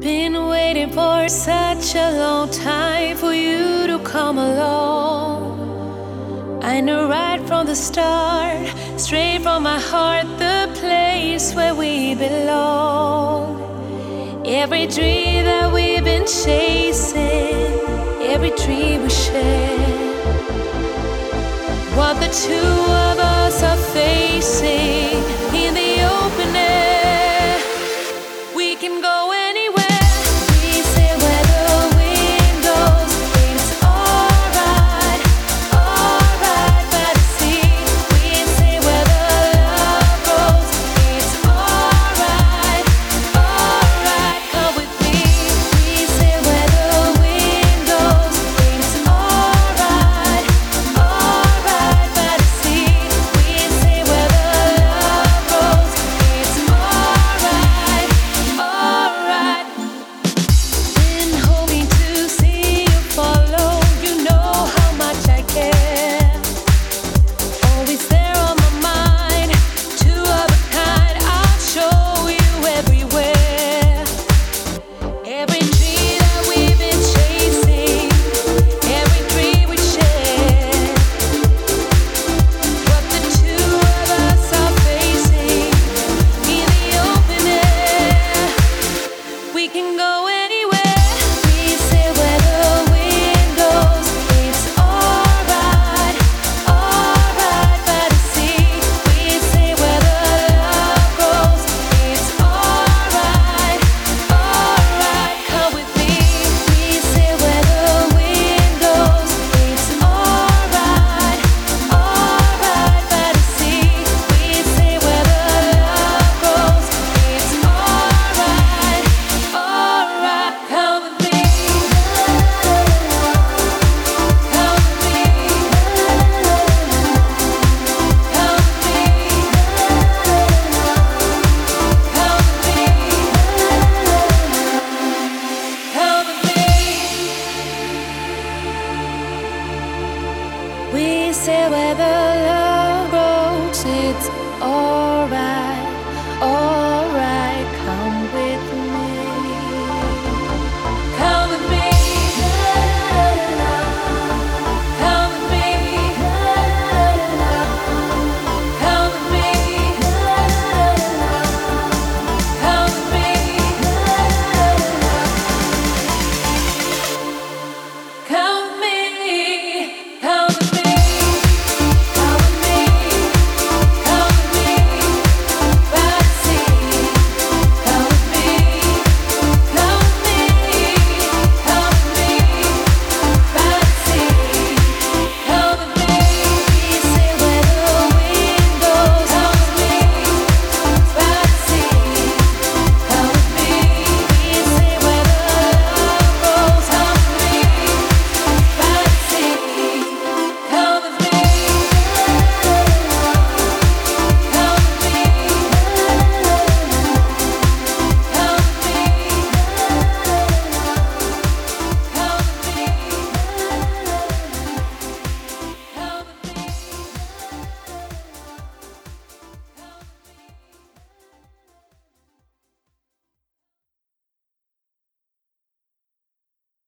Been waiting for such a long time for you to come along. I knew right from the start, straight from my heart, the place where we belong. Every dream that we've been chasing, every dream we share, what the two of us are facing.